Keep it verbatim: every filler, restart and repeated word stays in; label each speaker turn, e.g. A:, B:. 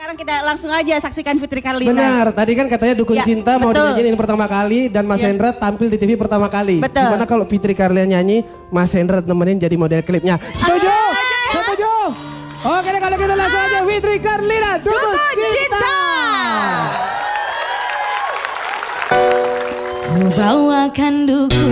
A: sekarang kita langsung aja saksikan Fitri Karlina.
B: Benar, tadi kan katanya Dukun
A: ya,
B: Cinta mau dinyanyiin pertama kali dan Mas ya. Hendra tampil di T V pertama kali.
A: Betul.
B: Gimana kalau Fitri Karlina nyanyi, Mas Hendra nemenin jadi model klipnya. Setuju?
A: Ah,
B: Setuju? Oke deh, kalau gitu langsung aja Fitri Karlina, Dukun,
A: Dukun
B: Cinta.
A: Cinta.
C: Ku bawakan dukun